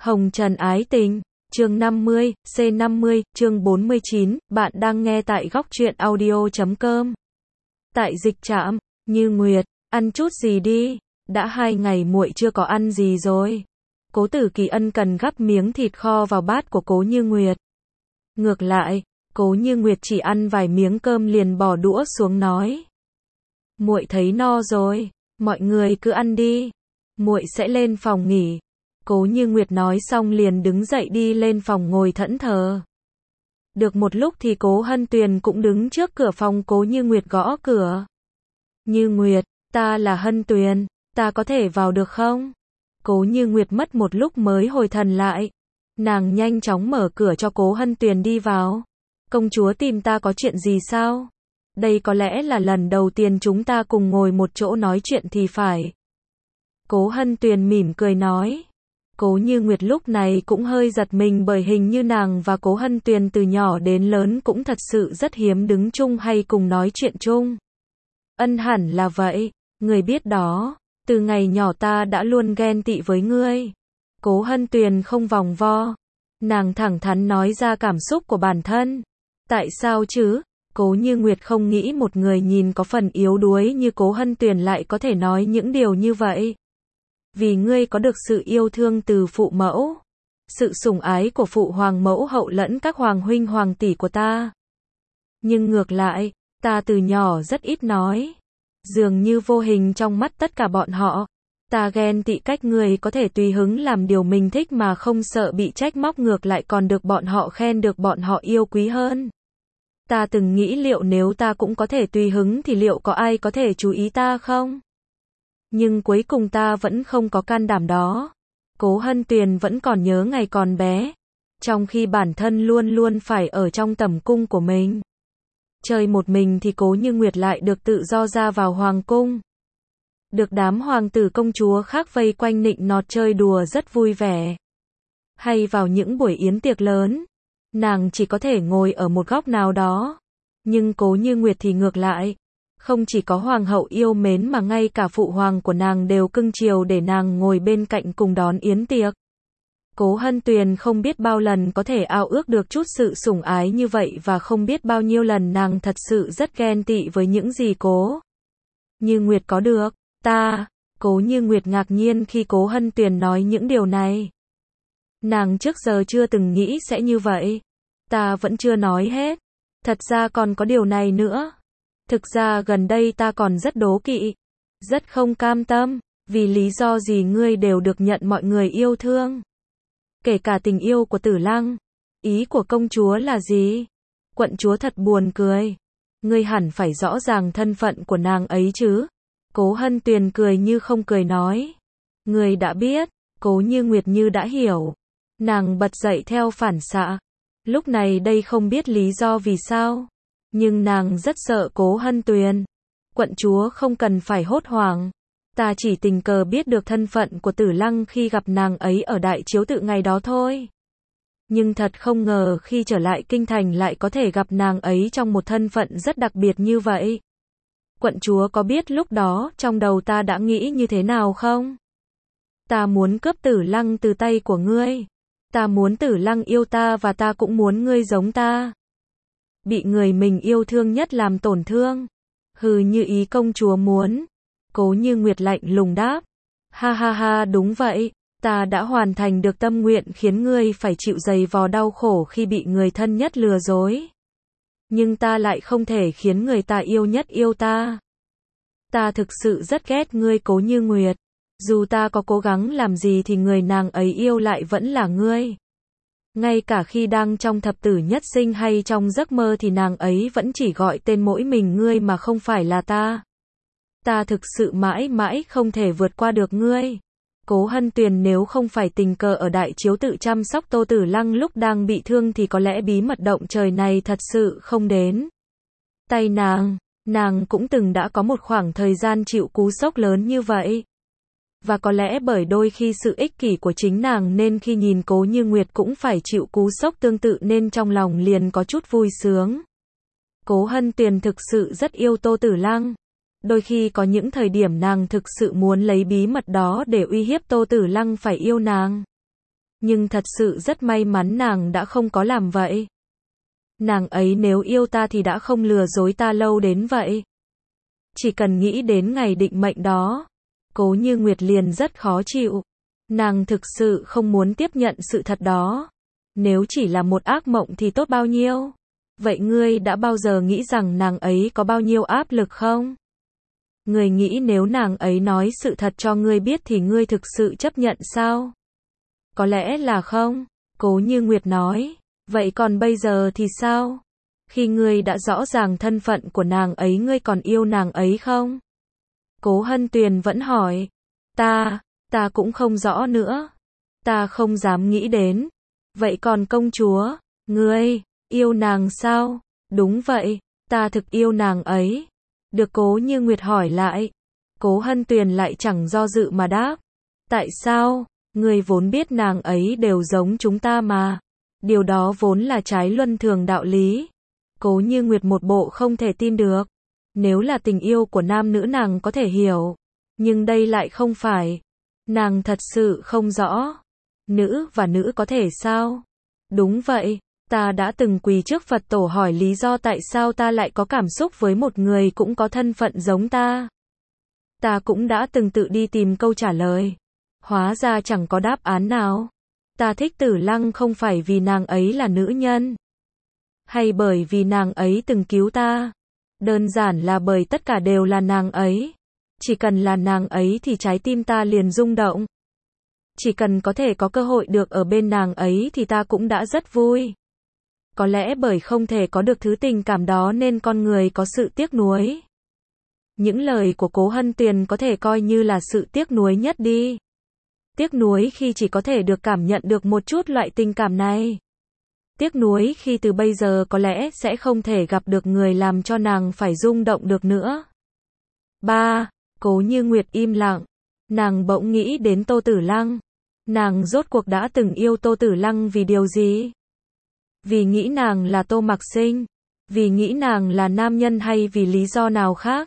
Hồng Trần ái tình, chương 50, C50, chương 49, bạn đang nghe tại góc truyện audio.com. Tại dịch trạm, Như Nguyệt, ăn chút gì đi, đã 2 ngày muội chưa có ăn gì rồi. Cố Tử Kỳ ân cần gắp miếng thịt kho vào bát của Cố Như Nguyệt. Ngược lại, Cố Như Nguyệt chỉ ăn vài miếng cơm liền bỏ đũa xuống nói: "Muội thấy no rồi, mọi người cứ ăn đi, muội sẽ lên phòng nghỉ." Cố Như Nguyệt nói xong liền đứng dậy đi lên phòng ngồi thẫn thờ. Được một lúc thì Cố Hân Tuyền cũng đứng trước cửa phòng Cố Như Nguyệt gõ cửa. "Như Nguyệt, ta là Hân Tuyền, ta có thể vào được không?" Cố Như Nguyệt mất một lúc mới hồi thần lại. Nàng nhanh chóng mở cửa cho Cố Hân Tuyền đi vào. "Công chúa tìm ta có chuyện gì sao? Đây có lẽ là lần đầu tiên chúng ta cùng ngồi một chỗ nói chuyện thì phải." Cố Hân Tuyền mỉm cười nói. Cố Như Nguyệt lúc này cũng hơi giật mình bởi hình như nàng và Cố Hân Tuyền từ nhỏ đến lớn cũng thật sự rất hiếm đứng chung hay cùng nói chuyện chung. "Ân hẳn là vậy, người biết đó, từ ngày nhỏ ta đã luôn ghen tị với ngươi." Cố Hân Tuyền không vòng vo, nàng thẳng thắn nói ra cảm xúc của bản thân. "Tại sao chứ?" Cố Như Nguyệt không nghĩ một người nhìn có phần yếu đuối như Cố Hân Tuyền lại có thể nói những điều như vậy. "Vì ngươi có được sự yêu thương từ phụ mẫu, sự sủng ái của phụ hoàng mẫu hậu lẫn các hoàng huynh hoàng tỷ của ta. Nhưng ngược lại, ta từ nhỏ rất ít nói. Dường như vô hình trong mắt tất cả bọn họ, ta ghen tị cách ngươi có thể tùy hứng làm điều mình thích mà không sợ bị trách móc, ngược lại còn được bọn họ khen, được bọn họ yêu quý hơn. Ta từng nghĩ liệu nếu ta cũng có thể tùy hứng thì liệu có ai có thể chú ý ta không? Nhưng cuối cùng ta vẫn không có can đảm đó." Cố Hân Tuyền vẫn còn nhớ ngày còn bé, trong khi bản thân luôn luôn phải ở trong tầm cung của mình. Chơi một mình thì Cố Như Nguyệt lại được tự do ra vào hoàng cung. Được đám hoàng tử công chúa khác vây quanh nịnh nọt chơi đùa rất vui vẻ. Hay vào những buổi yến tiệc lớn, nàng chỉ có thể ngồi ở một góc nào đó. Nhưng Cố Như Nguyệt thì ngược lại. Không chỉ có hoàng hậu yêu mến mà ngay cả phụ hoàng của nàng đều cưng chiều để nàng ngồi bên cạnh cùng đón yến tiệc. Cố Hân Tuyền không biết bao lần có thể ao ước được chút sự sủng ái như vậy và không biết bao nhiêu lần nàng thật sự rất ghen tị với những gì Cố Như Nguyệt có được. Cố Như Nguyệt ngạc nhiên khi Cố Hân Tuyền nói những điều này. Nàng trước giờ chưa từng nghĩ sẽ như vậy. "Ta vẫn chưa nói hết. Thật ra còn có điều này nữa. Thực ra gần đây ta còn rất đố kỵ, rất không cam tâm, vì lý do gì ngươi đều được nhận mọi người yêu thương. Kể cả tình yêu của Tử Lăng. Ý của công chúa là gì?" Quận chúa thật buồn cười. "Ngươi hẳn phải rõ ràng thân phận của nàng ấy chứ?" Cố Hân Tuyền cười như không cười nói. "Ngươi đã biết." Cố Như Nguyệt như đã hiểu. Nàng bật dậy theo phản xạ. Lúc này đây không biết lý do vì sao, nhưng nàng rất sợ Cố Hân Tuyền. "Quận chúa không cần phải hốt hoảng. Ta chỉ tình cờ biết được thân phận của Tử Lăng khi gặp nàng ấy ở Đại Chiếu Tự ngày đó thôi. Nhưng thật không ngờ khi trở lại kinh thành lại có thể gặp nàng ấy trong một thân phận rất đặc biệt như vậy. Quận chúa có biết lúc đó trong đầu ta đã nghĩ như thế nào không? Ta muốn cướp Tử Lăng từ tay của ngươi. Ta muốn Tử Lăng yêu ta và ta cũng muốn ngươi giống ta. Bị người mình yêu thương nhất làm tổn thương. Hừ, như ý công chúa muốn." Cố Như Nguyệt lạnh lùng đáp. "Ha ha ha, đúng vậy, ta đã hoàn thành được tâm nguyện khiến ngươi phải chịu dày vò đau khổ khi bị người thân nhất lừa dối. Nhưng ta lại không thể khiến người ta yêu nhất yêu ta. Ta thực sự rất ghét ngươi Cố Như Nguyệt. Dù ta có cố gắng làm gì thì người nàng ấy yêu lại vẫn là ngươi. Ngay cả khi đang trong thập tử nhất sinh hay trong giấc mơ thì nàng ấy vẫn chỉ gọi tên mỗi mình ngươi mà không phải là ta. Ta thực sự mãi mãi không thể vượt qua được ngươi. Cố Hân Tuyền nếu không phải tình cờ ở Đại Chiếu Tự chăm sóc Tô Tử Lăng lúc đang bị thương thì có lẽ bí mật động trời này thật sự không đến tay nàng. Nàng cũng từng đã có một khoảng thời gian chịu cú sốc lớn như vậy. Và có lẽ bởi đôi khi sự ích kỷ của chính nàng nên khi nhìn Cố Như Nguyệt cũng phải chịu cú sốc tương tự nên trong lòng liền có chút vui sướng. Cố Hân Tuyền thực sự rất yêu Tô Tử Lăng. Đôi khi có những thời điểm nàng thực sự muốn lấy bí mật đó để uy hiếp Tô Tử Lăng phải yêu nàng. Nhưng thật sự rất may mắn nàng đã không có làm vậy. Nàng ấy nếu yêu ta thì đã không lừa dối ta lâu đến vậy. Chỉ cần nghĩ đến ngày định mệnh đó, Cố Như Nguyệt liền rất khó chịu. Nàng thực sự không muốn tiếp nhận sự thật đó. Nếu chỉ là một ác mộng thì tốt bao nhiêu. Vậy ngươi đã bao giờ nghĩ rằng nàng ấy có bao nhiêu áp lực không? Ngươi nghĩ nếu nàng ấy nói sự thật cho ngươi biết thì ngươi thực sự chấp nhận sao? Có lẽ là không. Cố Như Nguyệt nói. Vậy còn bây giờ thì sao? Khi ngươi đã rõ ràng thân phận của nàng ấy, ngươi còn yêu nàng ấy không? Cố Hân Tuyền vẫn hỏi. Ta cũng không rõ nữa. Ta không dám nghĩ đến. Vậy còn công chúa, ngươi yêu nàng sao? Đúng vậy, ta thực yêu nàng ấy. Được Cố Như Nguyệt hỏi lại. Cố Hân Tuyền lại chẳng do dự mà đáp. Tại sao? Ngươi vốn biết nàng ấy đều giống chúng ta mà. Điều đó vốn là trái luân thường đạo lý. Cố Như Nguyệt một bộ không thể tin được. Nếu là tình yêu của nam nữ nàng có thể hiểu. Nhưng đây lại không phải. Nàng thật sự không rõ. Nữ và nữ có thể sao? Đúng vậy, ta đã từng quỳ trước Phật tổ hỏi lý do tại sao ta lại có cảm xúc với một người cũng có thân phận giống ta. Ta cũng đã từng tự đi tìm câu trả lời. Hóa ra chẳng có đáp án nào. Ta thích Tử Lăng không phải vì nàng ấy là nữ nhân. Hay bởi vì nàng ấy từng cứu ta. Đơn giản là bởi tất cả đều là nàng ấy. Chỉ cần là nàng ấy thì trái tim ta liền rung động. Chỉ cần có thể có cơ hội được ở bên nàng ấy thì ta cũng đã rất vui. Có lẽ bởi không thể có được thứ tình cảm đó nên con người có sự tiếc nuối. Những lời của Cố Hân Tuyền có thể coi như là sự tiếc nuối nhất đi. Tiếc nuối khi chỉ có thể được cảm nhận được một chút loại tình cảm này. Tiếc nuối khi từ bây giờ có lẽ sẽ không thể gặp được người làm cho nàng phải rung động được nữa. 3. Cố Như Nguyệt im lặng. Nàng bỗng nghĩ đến Tô Tử Lăng. Nàng rốt cuộc đã từng yêu Tô Tử Lăng vì điều gì? Vì nghĩ nàng là Tô Mặc Sinh? Vì nghĩ nàng là nam nhân hay vì lý do nào khác?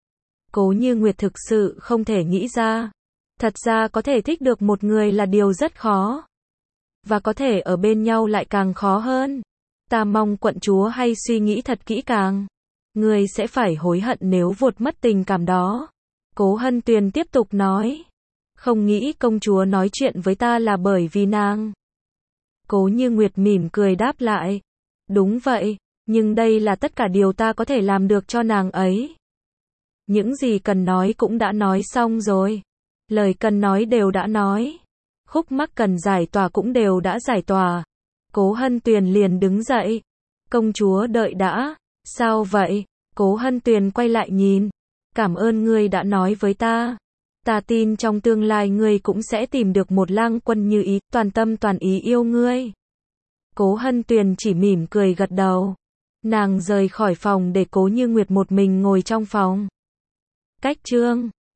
Cố Như Nguyệt thực sự không thể nghĩ ra. Thật ra có thể thích được một người là điều rất khó. Và có thể ở bên nhau lại càng khó hơn. Ta mong quận chúa hay suy nghĩ thật kỹ càng. Ngươi sẽ phải hối hận nếu vuột mất tình cảm đó. Cố Hân Tuyền tiếp tục nói. Không nghĩ công chúa nói chuyện với ta là bởi vì nàng. Cố Như Nguyệt mỉm cười đáp lại. Đúng vậy, nhưng đây là tất cả điều ta có thể làm được cho nàng ấy. Những gì cần nói cũng đã nói xong rồi. Lời cần nói đều đã nói. Khúc mắc cần giải tỏa cũng đều đã giải tỏa. Cố Hân Tuyền liền đứng dậy. Công chúa đợi đã. Sao vậy? Cố Hân Tuyền quay lại nhìn. Cảm ơn ngươi đã nói với ta. Ta tin trong tương lai ngươi cũng sẽ tìm được một lang quân như ý, toàn tâm toàn ý yêu ngươi. Cố Hân Tuyền chỉ mỉm cười gật đầu. Nàng rời khỏi phòng để Cố Như Nguyệt một mình ngồi trong phòng. Cách chương